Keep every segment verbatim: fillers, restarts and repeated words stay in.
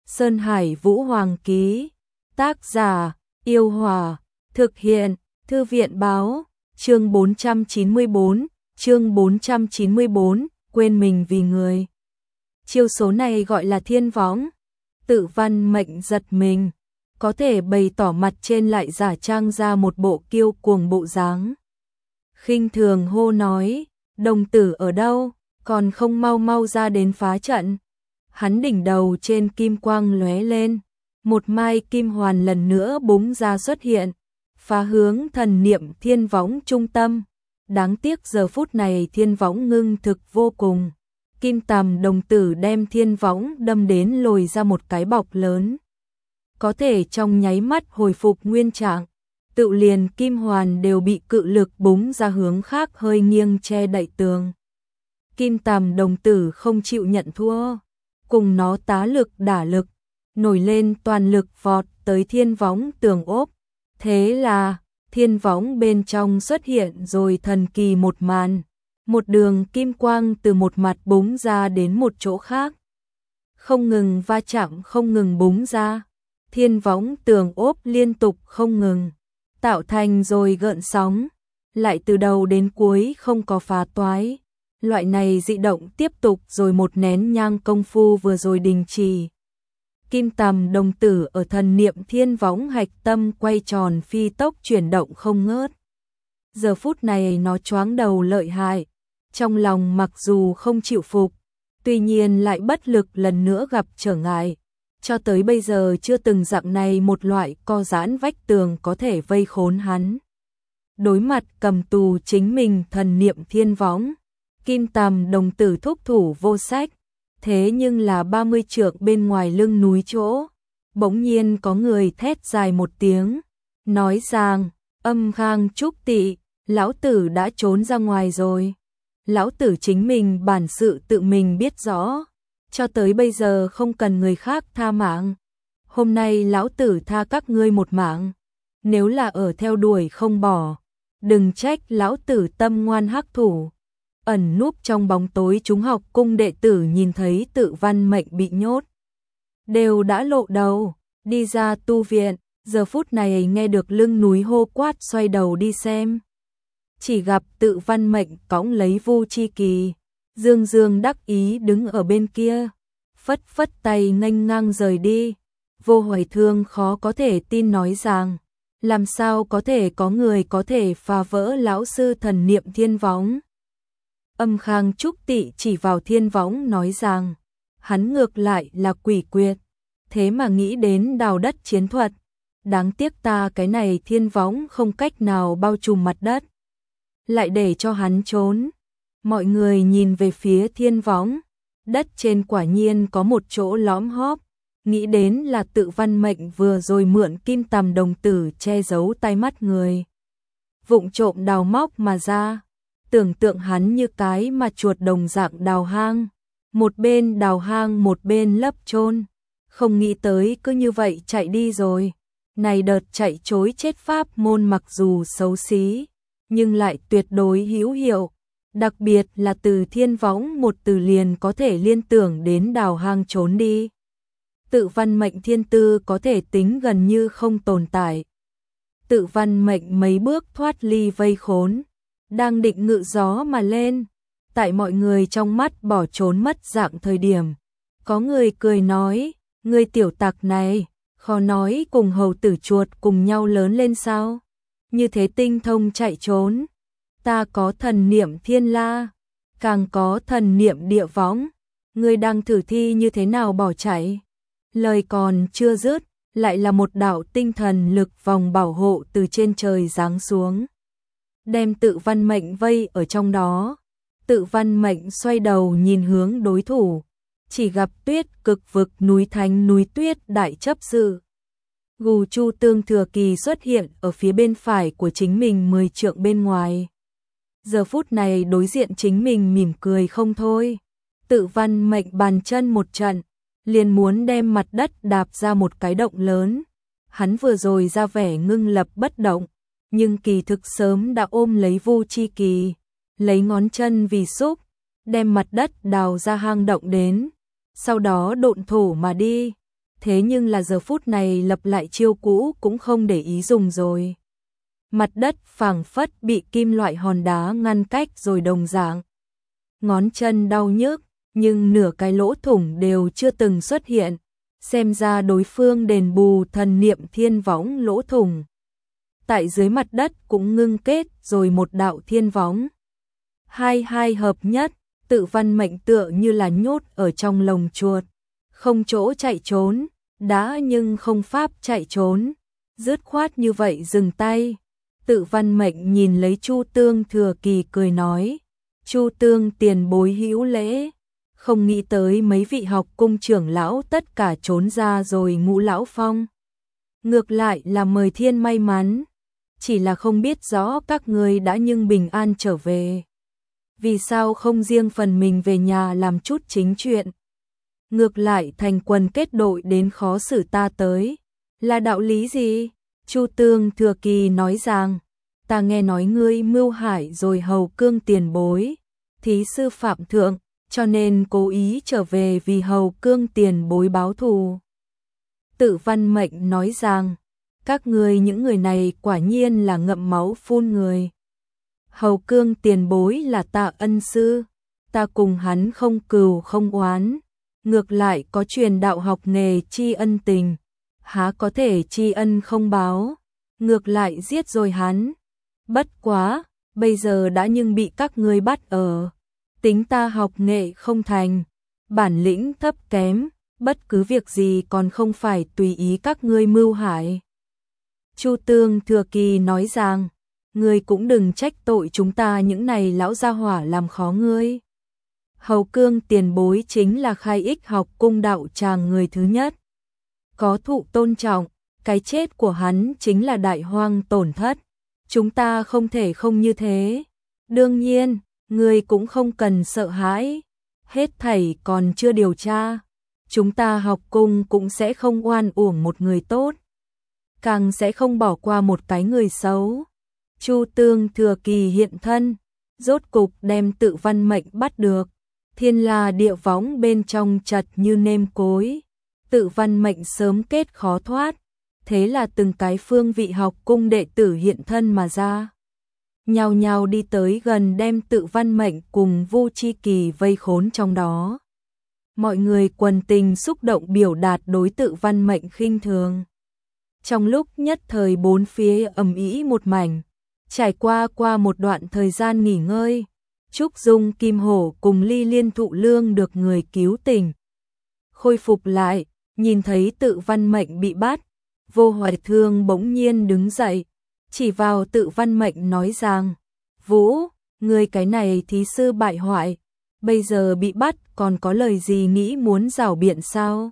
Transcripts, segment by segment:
Sơn Hải Vũ Hoàng ký. Tác giả, Yêu Hòa. Thực hiện, Thư viện Báo. Chương bốn trăm chín mươi bốn, chương bốn trăm chín mươi bốn, quên mình vì người. Chiêu số này gọi là thiên võng. Tự Văn Mệnh giật mình, có thể bày tỏ mặt trên lại giả trang ra một bộ kiêu cuồng bộ dáng. Khinh thường hô nói, đồng tử ở đâu, còn không mau mau ra đến phá trận. Hắn đỉnh đầu trên kim quang lóe lên, một mai kim hoàn lần nữa búng ra xuất hiện, phá hướng thần niệm thiên võng trung tâm. Đáng tiếc giờ phút này thiên võng ngưng thực vô cùng. Kim tầm đồng tử đem thiên võng đâm đến lồi ra một cái bọc lớn. Có thể trong nháy mắt hồi phục nguyên trạng, tự liền kim hoàn đều bị cự lực búng ra hướng khác hơi nghiêng che đậy tường. Kim tầm đồng tử không chịu nhận thua, cùng nó tá lực đả lực, nổi lên toàn lực vọt tới thiên võng tường ốp. Thế là, thiên võng bên trong xuất hiện rồi thần kỳ một màn. Một đường kim quang từ một mặt búng ra đến một chỗ khác. Không ngừng va chạm, không ngừng búng ra. Thiên võng tường ốp liên tục không ngừng, tạo thành rồi gợn sóng. Lại từ đầu đến cuối không có phá toái. Loại này dị động tiếp tục rồi một nén nhang công phu vừa rồi đình chỉ. Kim tầm đồng tử ở thần niệm thiên võng hạch tâm quay tròn phi tốc chuyển động không ngớt. Giờ phút này nó choáng đầu lợi hại. Trong lòng mặc dù không chịu phục, tuy nhiên lại bất lực lần nữa gặp trở ngại. Cho tới bây giờ chưa từng dạng này một loại co giãn vách tường có thể vây khốn hắn. Đối mặt cầm tù chính mình thần niệm thiên võng, kim tầm đồng tử thúc thủ vô sách. Thế nhưng là ba mươi trượng bên ngoài lưng núi chỗ, bỗng nhiên có người thét dài một tiếng, nói rằng, âm khang trúc tị, lão tử đã trốn ra ngoài rồi. Lão tử chính mình bản sự tự mình biết rõ, cho tới bây giờ không cần người khác tha mạng. Hôm nay lão tử tha các ngươi một mạng, nếu là ở theo đuổi không bỏ, đừng trách lão tử tâm ngoan hắc thủ. Ẩn núp trong bóng tối chúng học cung đệ tử nhìn thấy Tự Văn Mệnh bị nhốt, đều đã lộ đầu, đi ra tu viện, giờ phút này nghe được lưng núi hô quát xoay đầu đi xem. Chỉ gặp Tự Văn Mệnh cõng lấy Vu Chi Kỳ, dương dương đắc ý đứng ở bên kia, phất phất tay nghênh ngang rời đi. Vô Hoài Thương khó có thể tin nói rằng, làm sao có thể có người có thể phá vỡ lão sư thần niệm thiên võng. Âm khang trúc tị chỉ vào thiên võng nói rằng, hắn ngược lại là quỷ quyệt, thế mà nghĩ đến đào đất chiến thuật. Đáng tiếc ta cái này thiên võng không cách nào bao trùm mặt đất, lại để cho hắn trốn. Mọi người nhìn về phía thiên võng, đất trên quả nhiên có một chỗ lõm hóp, nghĩ đến là Tự Văn Mệnh vừa rồi mượn kim tầm đồng tử che giấu tai mắt người, vụng trộm đào móc mà ra. Tưởng tượng hắn như cái mà chuột đồng dạng đào hang, một bên đào hang một bên lấp chôn, không nghĩ tới cứ như vậy chạy đi rồi. Này đợt chạy trối chết pháp môn mặc dù xấu xí, nhưng lại tuyệt đối hữu hiệu, đặc biệt là từ thiên võng một từ liền có thể liên tưởng đến đào hang trốn đi. Tự Văn Mệnh thiên tư có thể tính gần như không tồn tại. Tự Văn Mệnh mấy bước thoát ly vây khốn, đang định ngự gió mà lên, tại mọi người trong mắt bỏ trốn mất dạng thời điểm, có người cười nói, ngươi tiểu tặc này, khó nói cùng hầu tử chuột cùng nhau lớn lên sao, như thế tinh thông chạy trốn. Ta có thần niệm thiên la, càng có thần niệm địa võng, ngươi đang thử thi như thế nào bỏ chạy. Lời còn chưa dứt, lại là một đạo tinh thần lực vòng bảo hộ từ trên trời giáng xuống, đem Tự Văn Mệnh vây ở trong đó. Tự Văn Mệnh xoay đầu nhìn hướng đối thủ, chỉ gặp Tuyết Cực Vực núi Thánh núi Tuyết đại chấp sự. Gù Chu Tương Thừa Kỳ xuất hiện ở phía bên phải của chính mình mười trượng bên ngoài. Giờ phút này đối diện chính mình mỉm cười không thôi. Tự Văn Mệnh bàn chân một trận, liền muốn đem mặt đất đạp ra một cái động lớn. Hắn vừa rồi ra vẻ ngưng lập bất động, nhưng kỳ thực sớm đã ôm lấy Vu Chi Kỳ, lấy ngón chân vì xúc, đem mặt đất đào ra hang động đến, sau đó độn thổ mà đi. thế nhưng là giờ phút này lập lại chiêu cũ cũng không để ý dùng rồi. Mặt đất phảng phất bị kim loại hòn đá ngăn cách rồi đồng dạng. Ngón chân đau nhức, nhưng nửa cái lỗ thủng đều chưa từng xuất hiện, xem ra đối phương đền bù thần niệm thiên võng lỗ thủng. Tại dưới mặt đất cũng ngưng kết rồi một đạo thiên võng. Hai hai hợp nhất, Tự Văn Mệnh tựa như là nhốt ở trong lồng chuột, không chỗ chạy trốn, đã nhưng không pháp chạy trốn, dứt khoát như vậy dừng tay. Tự Văn Mệnh nhìn lấy Chu Tương Thừa Kỳ cười nói, Chu Tương tiền bối hữu lễ, không nghĩ tới mấy vị học cung trưởng lão tất cả trốn ra rồi Ngũ lão phong. Ngược lại là mời thiên may mắn, chỉ là không biết rõ các người đã nhưng bình an trở về. Vì sao không riêng phần mình về nhà làm chút chính chuyện? Ngược lại thành quần kết đội đến khó xử ta tới. Là đạo lý gì? Chu Tương Thừa Kỳ nói rằng, ta nghe nói ngươi mưu hại rồi hầu cương tiền bối, thí sư phạm thượng, cho nên cố ý trở về vì hầu cương tiền bối báo thù. Tự Văn Mệnh nói rằng, các ngươi những người này quả nhiên là ngậm máu phun người. Hầu cương tiền bối là ta ân sư, ta cùng hắn không cừu không oán, ngược lại có truyền đạo học nghề tri ân tình, há có thể tri ân không báo, ngược lại giết rồi hắn. Bất quá, bây giờ đã nhưng bị các ngươi bắt ở, tính ta học nghệ không thành, bản lĩnh thấp kém, bất cứ việc gì còn không phải tùy ý các ngươi mưu hại. Chu Tương Thừa Kỳ nói rằng, ngươi cũng đừng trách tội chúng ta những này lão gia hỏa làm khó ngươi. Hầu cương tiền bối chính là khai ích học cung đạo tràng người thứ nhất. Có thụ tôn trọng, cái chết của hắn chính là đại hoang tổn thất. Chúng ta không thể không như thế. Đương nhiên, ngươi cũng không cần sợ hãi. Hết thảy còn chưa điều tra. Chúng ta học cung cũng sẽ không oan uổng một người tốt, càng sẽ không bỏ qua một cái người xấu. Chu Tương Thừa Kỳ hiện thân, rốt cục đem Tự Văn Mệnh bắt được. Thiên La địa võng bên trong chật như nêm cối, Tự Văn Mệnh sớm kết khó thoát, thế là từng cái phương vị học cung đệ tử hiện thân mà ra. Nhào nhào đi tới gần đem Tự Văn Mệnh cùng Vu Chi Kỳ vây khốn trong đó. Mọi người quần tình xúc động biểu đạt đối Tự Văn Mệnh khinh thường. Trong lúc nhất thời bốn phía ầm ĩ một mảnh, trải qua qua một đoạn thời gian nghỉ ngơi, Trúc Dung Kim Hổ cùng Ly Liên Thụ Lương được người cứu tỉnh. Khôi phục lại, nhìn thấy Tự Văn Mệnh bị bắt, Vô Hoài Thương bỗng nhiên đứng dậy, chỉ vào Tự Văn Mệnh nói rằng, Vũ, ngươi cái này thí sư bại hoại, bây giờ bị bắt còn có lời gì nghĩ muốn rảo biện sao?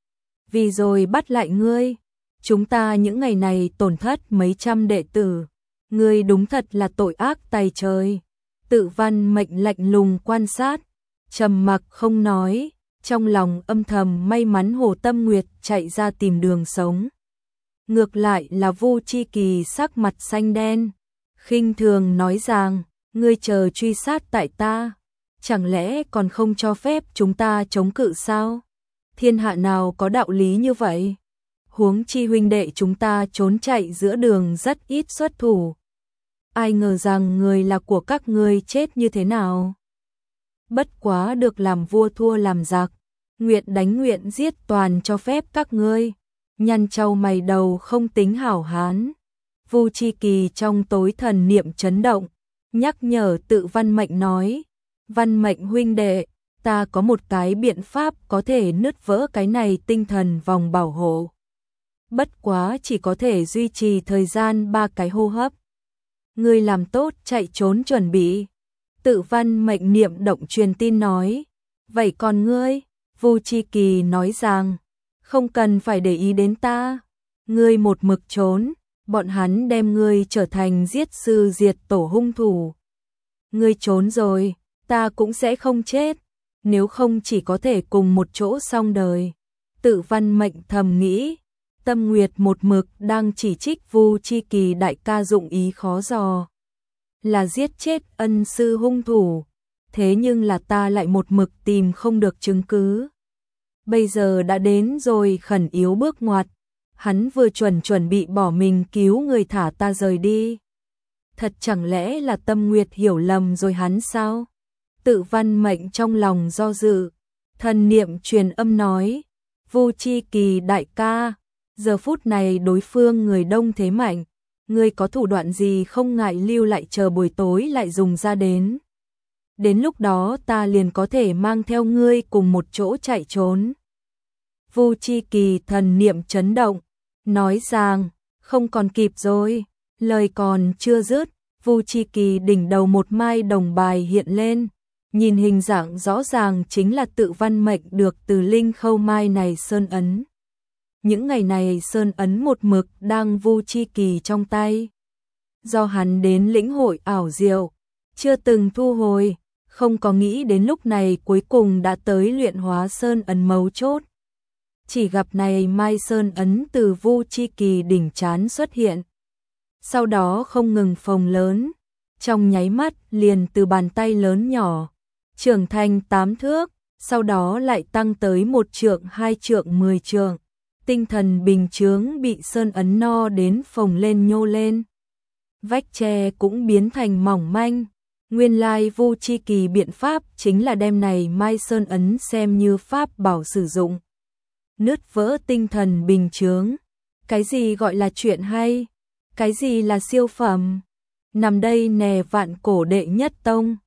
Vì rồi bắt lại ngươi, chúng ta những ngày này tổn thất mấy trăm đệ tử, ngươi đúng thật là tội ác tày trời. Tự Văn Mệnh lạnh lùng quan sát, trầm mặc không nói, trong lòng âm thầm may mắn Hồ Tâm Nguyệt chạy ra tìm đường sống. Ngược lại là Vu Chi Kỳ sắc mặt xanh đen, khinh thường nói rằng, ngươi chờ truy sát tại ta, chẳng lẽ còn không cho phép chúng ta chống cự sao? Thiên hạ nào có đạo lý như vậy? Huống chi huynh đệ chúng ta trốn chạy giữa đường rất ít xuất thủ. Ai ngờ rằng người là của các ngươi chết như thế nào? Bất quá được làm vua thua làm giặc, nguyện đánh nguyện giết toàn cho phép các ngươi. Nhăn trâu mày đầu không tính hảo hán. Vu Chi Kỳ trong tối thần niệm chấn động, nhắc nhở Tự Văn Mệnh nói, Văn Mệnh huynh đệ, ta có một cái biện pháp có thể nứt vỡ cái này tinh thần vòng bảo hộ. Bất quá chỉ có thể duy trì thời gian ba cái hô hấp. Ngươi làm tốt chạy trốn chuẩn bị. Tự Văn Mệnh niệm động truyền tin nói, vậy còn ngươi? Vu Chi Kỳ nói rằng, không cần phải để ý đến ta. Ngươi một mực trốn, bọn hắn đem ngươi trở thành giết sư diệt tổ hung thủ. Ngươi trốn rồi, ta cũng sẽ không chết, nếu không chỉ có thể cùng một chỗ xong đời. Tự Văn Mệnh thầm nghĩ, Tâm Nguyệt một mực đang chỉ trích Vu Chi Kỳ đại ca dụng ý khó dò, là giết chết ân sư hung thủ, thế nhưng là ta lại một mực tìm không được chứng cứ. bây giờ đã đến rồi, khẩn yếu bước ngoặt. Hắn vừa chuẩn chuẩn bị bỏ mình cứu người thả ta rời đi. Thật chẳng lẽ là Tâm Nguyệt hiểu lầm rồi hắn sao? Tự Văn Mệnh trong lòng do dự, thần niệm truyền âm nói, Vu Chi Kỳ đại ca, giờ phút này đối phương người đông thế mạnh, ngươi có thủ đoạn gì không ngại lưu lại chờ buổi tối lại dùng ra đến. Đến lúc đó ta liền có thể mang theo ngươi cùng một chỗ chạy trốn. Vu Chi Kỳ thần niệm chấn động, nói rằng, không còn kịp rồi, lời còn chưa dứt, Vu Chi Kỳ đỉnh đầu một mai đồng bài hiện lên, nhìn hình dạng rõ ràng chính là Tự Văn Mệnh được từ linh khâu mai này sơn ấn. Những ngày này sơn ấn một mực đang Vu Chi Kỳ trong tay. Do hắn đến lĩnh hội ảo diệu, chưa từng thu hồi, không có nghĩ đến lúc này cuối cùng đã tới luyện hóa sơn ấn mấu chốt. Chỉ gặp này mai sơn ấn từ Vu Chi Kỳ đỉnh trán xuất hiện. Sau đó không ngừng phồng lớn, trong nháy mắt liền từ bàn tay lớn nhỏ, trưởng thành tám thước, sau đó lại tăng tới một trượng, hai trượng, mười trượng. Tinh thần bình chướng bị sơn ấn no đến phồng lên nhô lên. Vách tre cũng biến thành mỏng manh. Nguyên lai Vu Chi Kỳ biện pháp chính là đem này mai sơn ấn xem như pháp bảo sử dụng. Nứt vỡ tinh thần bình chướng. Cái gì gọi là chuyện hay? Cái gì là siêu phẩm? Nằm đây nè vạn cổ đệ nhất tông.